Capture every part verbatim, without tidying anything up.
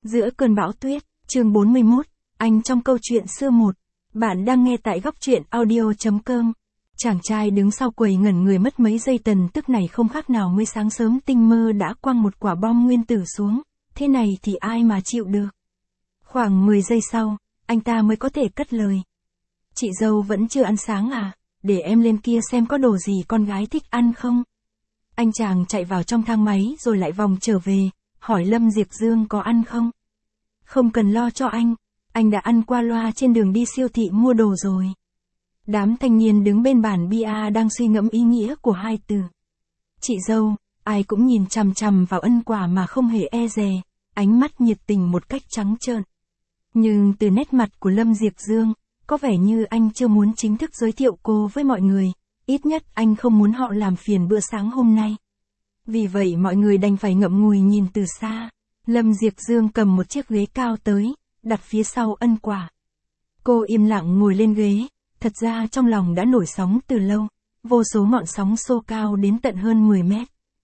Giữa cơn bão tuyết, chương bốn mươi mốt, anh trong câu chuyện xưa một. Bạn đang nghe tại góc truyện audio chấm com. Chàng trai đứng sau quầy ngẩn người mất mấy giây, tần tức này không khác nào mới sáng sớm tinh mơ đã quăng một quả bom nguyên tử xuống, thế này thì ai mà chịu được. Khoảng mười giây sau, anh ta mới có thể cất lời. Chị dâu vẫn chưa ăn sáng à, để em lên kia xem có đồ gì con gái thích ăn không. Anh chàng chạy vào trong thang máy rồi lại vòng trở về, hỏi Lâm Diệp Dương có ăn không. Không cần lo cho anh, anh đã ăn qua loa trên đường đi siêu thị mua đồ rồi. Đám thanh niên đứng bên bàn bia đang suy ngẫm ý nghĩa của hai từ. Chị dâu, ai cũng nhìn chằm chằm vào Ân Quả mà không hề e dè, ánh mắt nhiệt tình một cách trắng trợn. Nhưng từ nét mặt của Lâm Diệp Dương, có vẻ như anh chưa muốn chính thức giới thiệu cô với mọi người, ít nhất anh không muốn họ làm phiền bữa sáng hôm nay. Vì vậy mọi người đành phải ngậm ngùi nhìn từ xa. Lâm Diệp Dương cầm một chiếc ghế cao tới, đặt phía sau Ân Quả. Cô im lặng ngồi lên ghế, thật ra trong lòng đã nổi sóng từ lâu, vô số ngọn sóng xô cao đến tận hơn mười mét.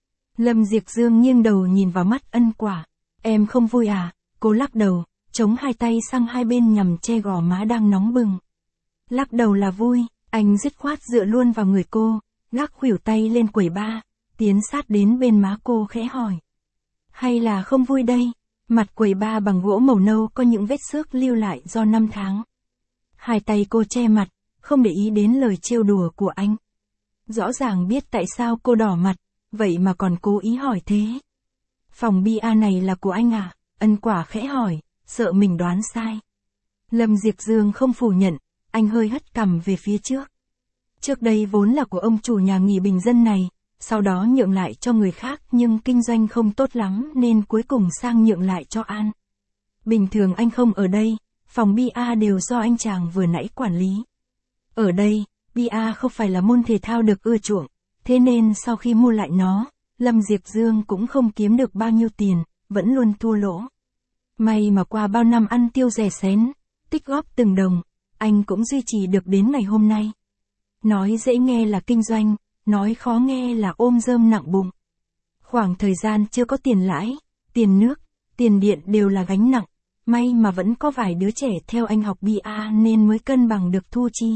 Lâm Diệp Dương nghiêng đầu nhìn vào mắt Ân Quả. Em không vui à? Cô lắc đầu, chống hai tay sang hai bên nhằm che gò má đang nóng bừng. Lắc đầu là vui, anh dứt khoát dựa luôn vào người cô, gác khuỷu tay lên quầy bar, tiến sát đến bên má cô khẽ hỏi. Hay là không vui đây? Mặt quầy bar bằng gỗ màu nâu có những vết xước lưu lại do năm tháng. Hai tay cô che mặt, không để ý đến lời trêu đùa của anh. Rõ ràng biết tại sao cô đỏ mặt, vậy mà còn cố ý hỏi thế. Phòng bia này là của anh à? Ân Quả khẽ hỏi, sợ mình đoán sai. Lâm Diệp Dương không phủ nhận, anh hơi hất cằm về phía trước. Trước đây vốn là của ông chủ nhà nghỉ bình dân này, sau đó nhượng lại cho người khác nhưng kinh doanh không tốt lắm nên cuối cùng sang nhượng lại cho An. Bình thường anh không ở đây, phòng bia đều do anh chàng vừa nãy quản lý. Ở đây, bia không phải là môn thể thao được ưa chuộng, thế nên sau khi mua lại nó, Lâm Diệp Dương cũng không kiếm được bao nhiêu tiền, vẫn luôn thua lỗ. May mà qua bao năm ăn tiêu rẻ xén, tích góp từng đồng, anh cũng duy trì được đến ngày hôm nay. Nói dễ nghe là kinh doanh, nói khó nghe là ôm rơm nặng bụng. Khoảng thời gian chưa có tiền lãi, tiền nước, tiền điện đều là gánh nặng, may mà vẫn có vài đứa trẻ theo anh học bia nên mới cân bằng được thu chi.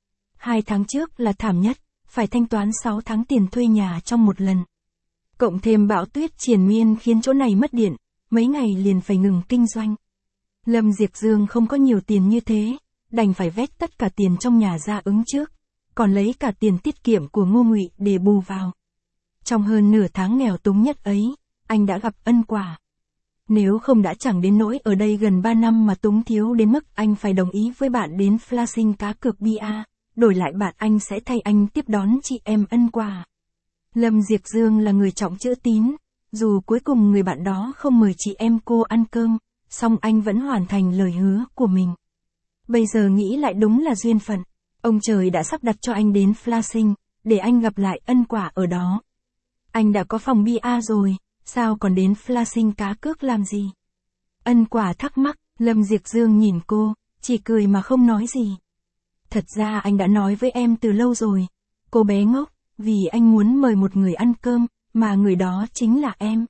Hai tháng trước là thảm nhất, phải thanh toán sáu tháng tiền thuê nhà trong một lần. Cộng thêm bão tuyết triền miên khiến chỗ này mất điện, mấy ngày liền phải ngừng kinh doanh. Lâm Diệp Dương không có nhiều tiền như thế, đành phải vét tất cả tiền trong nhà ra ứng trước, còn lấy cả tiền tiết kiệm của Ngô Ngụy để bù vào. Trong hơn nửa tháng nghèo túng nhất ấy, anh đã gặp Ân Quả. Nếu không đã chẳng đến nỗi ở đây gần ba năm mà túng thiếu đến mức anh phải đồng ý với bạn đến flashing cá cược bia, đổi lại bạn anh sẽ thay anh tiếp đón chị em Ân Quả. Lâm Diệp Dương là người trọng chữ tín, dù cuối cùng người bạn đó không mời chị em cô ăn cơm, song anh vẫn hoàn thành lời hứa của mình. Bây giờ nghĩ lại đúng là duyên phận, ông trời đã sắp đặt cho anh đến flashing, để anh gặp lại Ân Quả ở đó. Anh đã có phòng bia rồi, sao còn đến flashing cá cược làm gì? Ân Quả thắc mắc, Lâm Diệp Dương nhìn cô, chỉ cười mà không nói gì. Thật ra anh đã nói với em từ lâu rồi, cô bé ngốc, vì anh muốn mời một người ăn cơm, mà người đó chính là em.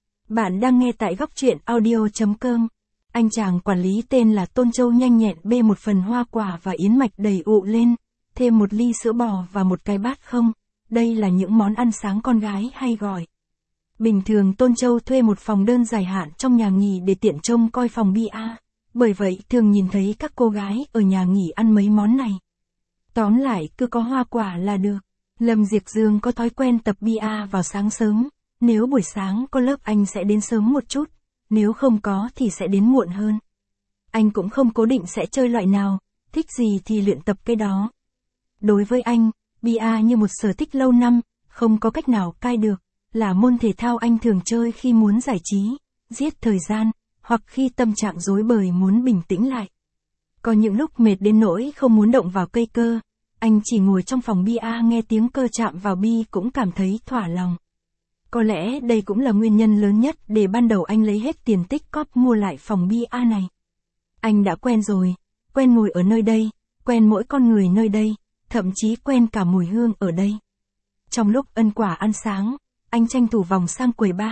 Bạn đang nghe tại góc truyện audio chấm com. Anh chàng quản lý tên là Tôn Châu nhanh nhẹn bê một phần hoa quả và yến mạch đầy ụ lên, thêm một ly sữa bò và một cái bát không. Đây là những món ăn sáng con gái hay gọi. Bình thường Tôn Châu thuê một phòng đơn dài hạn trong nhà nghỉ để tiện trông coi phòng bia, bởi vậy thường nhìn thấy các cô gái ở nhà nghỉ ăn mấy món này. Tóm lại cứ có hoa quả là được. Lâm Diệp Dương có thói quen tập bia vào sáng sớm, nếu buổi sáng có lớp anh sẽ đến sớm một chút, nếu không có thì sẽ đến muộn hơn. Anh cũng không cố định sẽ chơi loại nào, thích gì thì luyện tập cái đó. Đối với anh, bia như một sở thích lâu năm, không có cách nào cai được, là môn thể thao anh thường chơi khi muốn giải trí, giết thời gian, hoặc khi tâm trạng rối bời muốn bình tĩnh lại. Có những lúc mệt đến nỗi không muốn động vào cây cơ, anh chỉ ngồi trong phòng bia nghe tiếng cơ chạm vào bi cũng cảm thấy thỏa lòng. Có lẽ đây cũng là nguyên nhân lớn nhất để ban đầu anh lấy hết tiền tích cóp mua lại phòng bia này. Anh đã quen rồi, quen ngồi ở nơi đây, quen mỗi con người nơi đây, thậm chí quen cả mùi hương ở đây. Trong lúc Ân Quả ăn sáng, anh tranh thủ vòng sang quầy bar,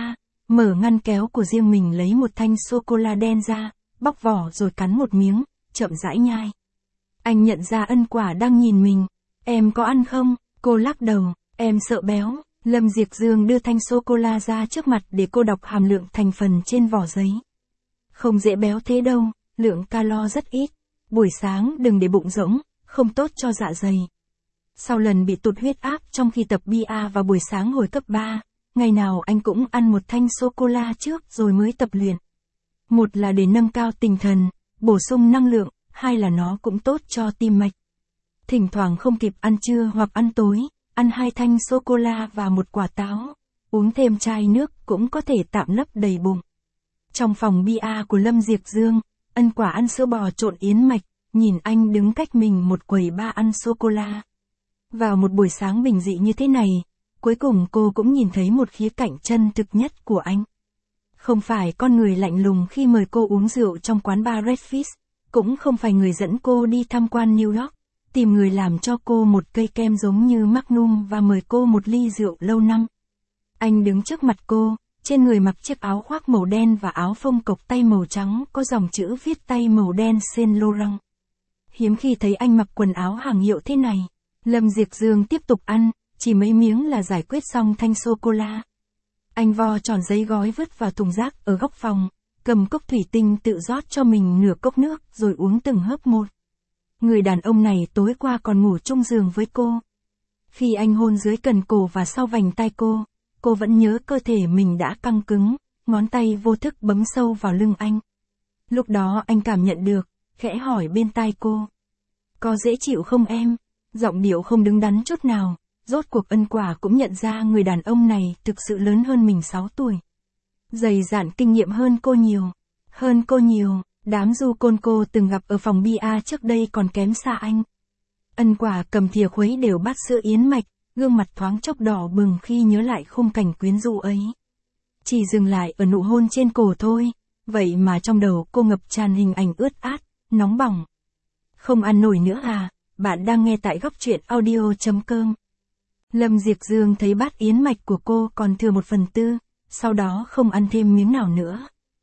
mở ngăn kéo của riêng mình lấy một thanh sô-cô-la đen ra, bóc vỏ rồi cắn một miếng, chậm rãi nhai. Anh nhận ra Ân Quả đang nhìn mình. Em có ăn không? Cô lắc đầu, em sợ béo. Lâm Diệp Dương đưa thanh sô-cô-la ra trước mặt để cô đọc hàm lượng thành phần trên vỏ giấy. Không dễ béo thế đâu, lượng calo rất ít. Buổi sáng đừng để bụng rỗng, không tốt cho dạ dày. Sau lần bị tụt huyết áp trong khi tập bia vào buổi sáng hồi cấp ba, ngày nào anh cũng ăn một thanh sô-cô-la trước rồi mới tập luyện. Một là để nâng cao tinh thần, bổ sung năng lượng, hai là nó cũng tốt cho tim mạch. Thỉnh thoảng không kịp ăn trưa hoặc ăn tối, ăn hai thanh sô-cô-la và một quả táo, uống thêm chai nước cũng có thể tạm lấp đầy bụng. Trong phòng bia của Lâm Diệp Dương, Ân Quả ăn sữa bò trộn yến mạch, nhìn anh đứng cách mình một quầy ba ăn sô-cô-la. Vào một buổi sáng bình dị như thế này, cuối cùng cô cũng nhìn thấy một khía cạnh chân thực nhất của anh. Không phải con người lạnh lùng khi mời cô uống rượu trong quán bar Red Fish, cũng không phải người dẫn cô đi tham quan New York, tìm người làm cho cô một cây kem giống như Magnum và mời cô một ly rượu lâu năm. Anh đứng trước mặt cô, trên người mặc chiếc áo khoác màu đen và áo phông cộc tay màu trắng có dòng chữ viết tay màu đen Saint Laurent. Hiếm khi thấy anh mặc quần áo hàng hiệu thế này. Lâm Diệp Dương tiếp tục ăn, chỉ mấy miếng là giải quyết xong thanh sô-cô-la. Anh vo tròn giấy gói vứt vào thùng rác ở góc phòng, cầm cốc thủy tinh tự rót cho mình nửa cốc nước rồi uống từng hớp một. Người đàn ông này tối qua còn ngủ chung giường với cô. Khi anh hôn dưới cần cổ và sau vành tai cô, cô vẫn nhớ cơ thể mình đã căng cứng, ngón tay vô thức bấm sâu vào lưng anh. Lúc đó anh cảm nhận được, khẽ hỏi bên tai cô. Có dễ chịu không em? Giọng điệu không đứng đắn chút nào, rốt cuộc Ân Quả cũng nhận ra người đàn ông này thực sự lớn hơn mình sáu tuổi. Dày dạn kinh nghiệm hơn cô nhiều. Hơn cô nhiều, đám du côn cô từng gặp ở phòng bia trước đây còn kém xa anh. Ân Quả cầm thìa khuấy đều bát sữa yến mạch, gương mặt thoáng chốc đỏ bừng khi nhớ lại khung cảnh quyến rũ ấy. Chỉ dừng lại ở nụ hôn trên cổ thôi, vậy mà trong đầu cô ngập tràn hình ảnh ướt át, nóng bỏng. Không ăn nổi nữa à? Bạn đang nghe tại góc truyện audio chấm com. Lâm Diệp Dương thấy bát yến mạch của cô còn thừa một phần tư, sau đó không ăn thêm miếng nào nữa.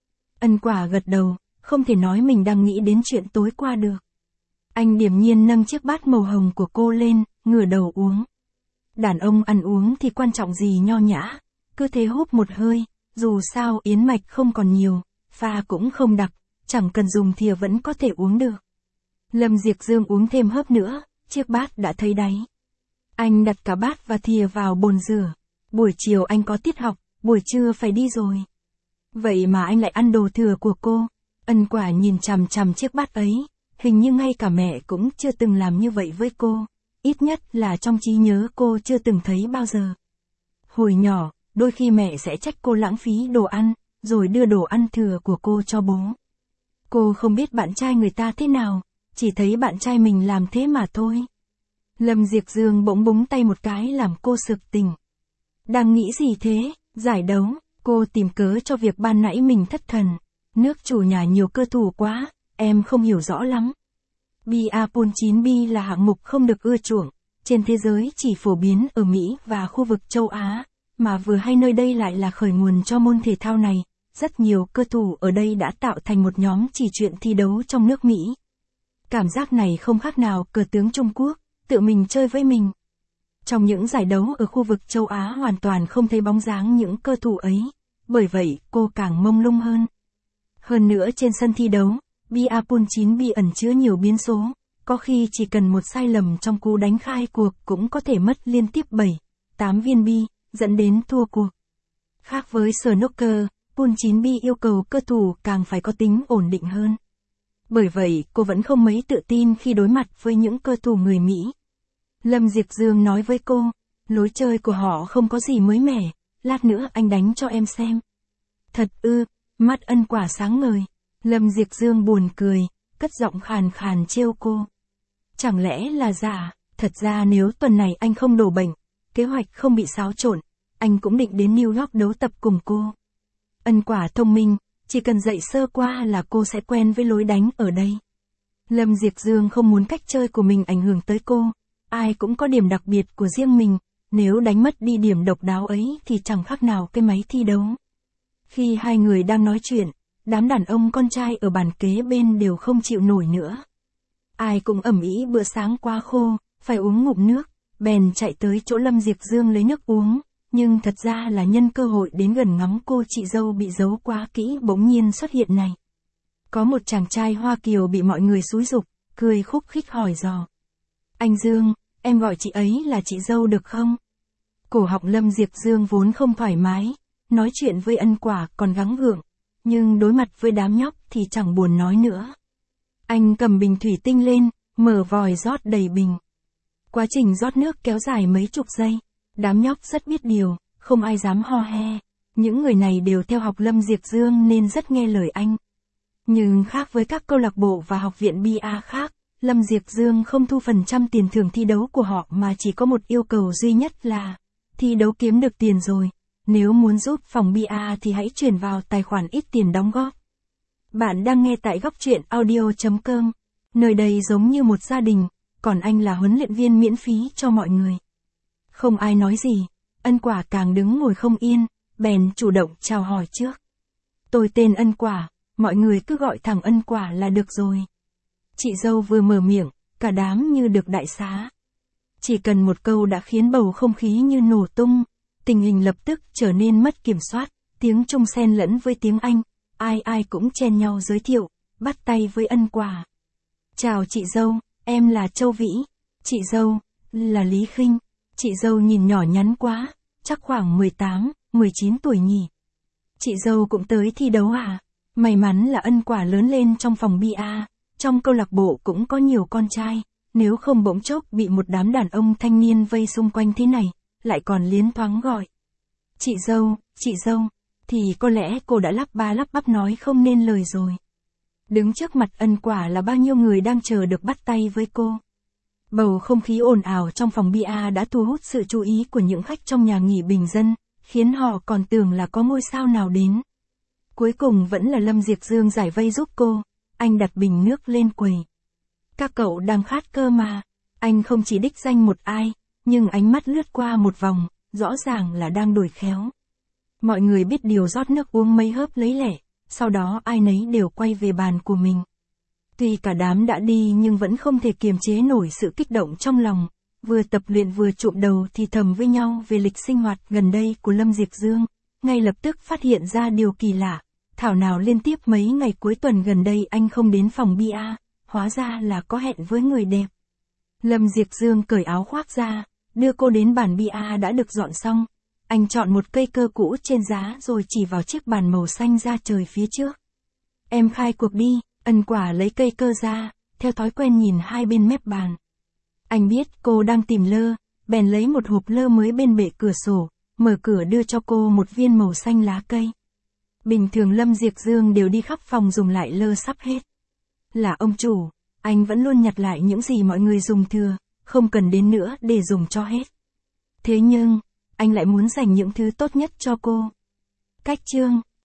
Ân Quả gật đầu, không thể nói mình đang nghĩ đến chuyện tối qua được. Anh điềm nhiên nâng chiếc bát màu hồng của cô lên, ngửa đầu uống. Đàn ông ăn uống thì quan trọng gì nho nhã, cứ thế húp một hơi, dù sao yến mạch không còn nhiều, pha cũng không đặc, chẳng cần dùng thìa vẫn có thể uống được. Lâm Diệp Dương uống thêm hớp nữa, chiếc bát đã thấy đáy. Anh đặt cả bát và thìa vào bồn rửa. Buổi chiều anh có tiết học, buổi trưa phải đi rồi. Vậy mà anh lại ăn đồ thừa của cô. Ân Quả nhìn chằm chằm chiếc bát ấy, hình như ngay cả mẹ cũng chưa từng làm như vậy với cô. Ít nhất là trong trí nhớ cô chưa từng thấy bao giờ. Hồi nhỏ, đôi khi mẹ sẽ trách cô lãng phí đồ ăn, rồi đưa đồ ăn thừa của cô cho bố. Cô không biết bạn trai người ta thế nào, chỉ thấy bạn trai mình làm thế mà thôi. Lâm Diệp Dương bỗng búng tay một cái làm cô sực tỉnh. Đang nghĩ gì thế? Giải đấu, cô tìm cớ cho việc ban nãy mình thất thần. Nước chủ nhà nhiều cơ thủ quá, em không hiểu rõ lắm. Bia pool chín bi là hạng mục không được ưa chuộng, trên thế giới chỉ phổ biến ở Mỹ và khu vực châu Á, mà vừa hay nơi đây lại là khởi nguồn cho môn thể thao này. Rất nhiều cơ thủ ở đây đã tạo thành một nhóm chỉ chuyện thi đấu trong nước Mỹ. Cảm giác này không khác nào cờ tướng Trung Quốc, tự mình chơi với mình. Trong những giải đấu ở khu vực châu Á hoàn toàn không thấy bóng dáng những cơ thủ ấy, bởi vậy cô càng mông lung hơn. Hơn nữa trên sân thi đấu, bia pool chín bi ẩn chứa nhiều biến số, có khi chỉ cần một sai lầm trong cú đánh khai cuộc cũng có thể mất liên tiếp bảy, tám viên bi, dẫn đến thua cuộc. Khác với snooker, pool chín bi yêu cầu cơ thủ càng phải có tính ổn định hơn. Bởi vậy, cô vẫn không mấy tự tin khi đối mặt với những cơ thủ người Mỹ. Lâm Diệp Dương nói với cô, lối chơi của họ không có gì mới mẻ, lát nữa anh đánh cho em xem. Thật ư, mắt Ân Quả sáng ngời. Lâm Diệp Dương buồn cười, cất giọng khàn khàn trêu cô. Chẳng lẽ là giả, thật ra nếu tuần này anh không đổ bệnh, kế hoạch không bị xáo trộn, anh cũng định đến New York đấu tập cùng cô. Ân Quả thông minh, chỉ cần dạy sơ qua là cô sẽ quen với lối đánh ở đây. Lâm Diệp Dương không muốn cách chơi của mình ảnh hưởng tới cô, ai cũng có điểm đặc biệt của riêng mình, nếu đánh mất đi điểm độc đáo ấy thì chẳng khác nào cái máy thi đấu. Khi hai người đang nói chuyện, đám đàn ông con trai ở bàn kế bên đều không chịu nổi nữa. Ai cũng ầm ĩ bữa sáng quá khô, phải uống ngụm nước, bèn chạy tới chỗ Lâm Diệp Dương lấy nước uống, nhưng thật ra là nhân cơ hội đến gần ngắm cô chị dâu bị giấu quá kỹ bỗng nhiên xuất hiện này. Có một chàng trai Hoa Kiều bị mọi người xúi giục, cười khúc khích hỏi dò. Anh Dương, em gọi chị ấy là chị dâu được không? Cổ họng Lâm Diệp Dương vốn không thoải mái, nói chuyện với Ân Quả còn gắng gượng, nhưng đối mặt với đám nhóc thì chẳng buồn nói nữa. Anh cầm bình thủy tinh lên, mở vòi rót đầy bình. Quá trình rót nước kéo dài mấy chục giây, đám nhóc rất biết điều, không ai dám ho he. Những người này đều theo học Lâm Diệp Dương nên rất nghe lời anh. Nhưng khác với các câu lạc bộ và học viện bia khác, Lâm Diệp Dương không thu phần trăm tiền thưởng thi đấu của họ mà chỉ có một yêu cầu duy nhất là thi đấu kiếm được tiền rồi. Nếu muốn giúp phòng bia thì hãy chuyển vào tài khoản ít tiền đóng góp. Bạn đang nghe tại góc truyện audio chấm com. Nơi đây giống như một gia đình, còn anh là huấn luyện viên miễn phí cho mọi người. Không ai nói gì, Ân Quả càng đứng ngồi không yên, bèn chủ động chào hỏi trước. Tôi tên Ân Quả, mọi người cứ gọi thẳng Ân Quả là được rồi. Chị dâu vừa mở miệng, cả đám như được đại xá. Chỉ cần một câu đã khiến bầu không khí như nổ tung, tình hình lập tức trở nên mất kiểm soát, tiếng Trung xen lẫn với tiếng Anh, ai ai cũng chen nhau giới thiệu, bắt tay với Ân Quả. Chào chị dâu, em là Châu Vĩ, chị dâu, là Lý Khinh, chị dâu nhìn nhỏ nhắn quá, chắc khoảng mười tám, mười chín tuổi nhỉ. Chị dâu cũng tới thi đấu à? May mắn là Ân Quả lớn lên trong phòng bia, trong câu lạc bộ cũng có nhiều con trai, nếu không bỗng chốc bị một đám đàn ông thanh niên vây xung quanh thế này, lại còn liến thoáng gọi. Chị dâu, chị dâu, thì có lẽ cô đã lắp ba lắp bắp nói không nên lời rồi. Đứng trước mặt Ân Quả là bao nhiêu người đang chờ được bắt tay với cô. Bầu không khí ồn ào trong phòng bia đã thu hút sự chú ý của những khách trong nhà nghỉ bình dân, khiến họ còn tưởng là có ngôi sao nào đến. Cuối cùng vẫn là Lâm Diệp Dương giải vây giúp cô, anh đặt bình nước lên quầy. Các cậu đang khát cơ mà, anh không chỉ đích danh một ai, nhưng ánh mắt lướt qua một vòng, rõ ràng là đang đổi khéo. Mọi người biết điều rót nước uống mấy hớp lấy lẻ, sau đó ai nấy đều quay về bàn của mình. Tuy cả đám đã đi nhưng vẫn không thể kiềm chế nổi sự kích động trong lòng, vừa tập luyện vừa trụm đầu thì thầm với nhau về lịch sinh hoạt gần đây của Lâm Diệp Dương, ngay lập tức phát hiện ra điều kỳ lạ, thảo nào liên tiếp mấy ngày cuối tuần gần đây anh không đến phòng bia, hóa ra là có hẹn với người đẹp. Lâm Diệp Dương cởi áo khoác ra, đưa cô đến bàn bia đã được dọn xong, anh chọn một cây cơ cũ trên giá rồi chỉ vào chiếc bàn màu xanh ra trời phía trước. Em khai cuộc đi. Ân Quả lấy cây cơ ra, theo thói quen nhìn hai bên mép bàn. Anh biết cô đang tìm lơ, bèn lấy một hộp lơ mới bên bệ cửa sổ, mở cửa đưa cho cô một viên màu xanh lá cây. Bình thường Lâm Diệp Dương đều đi khắp phòng dùng lại lơ sắp hết. Là ông chủ, anh vẫn luôn nhặt lại những gì mọi người dùng thừa, không cần đến nữa để dùng cho hết. Thế nhưng, anh lại muốn dành những thứ tốt nhất cho cô. Cách chương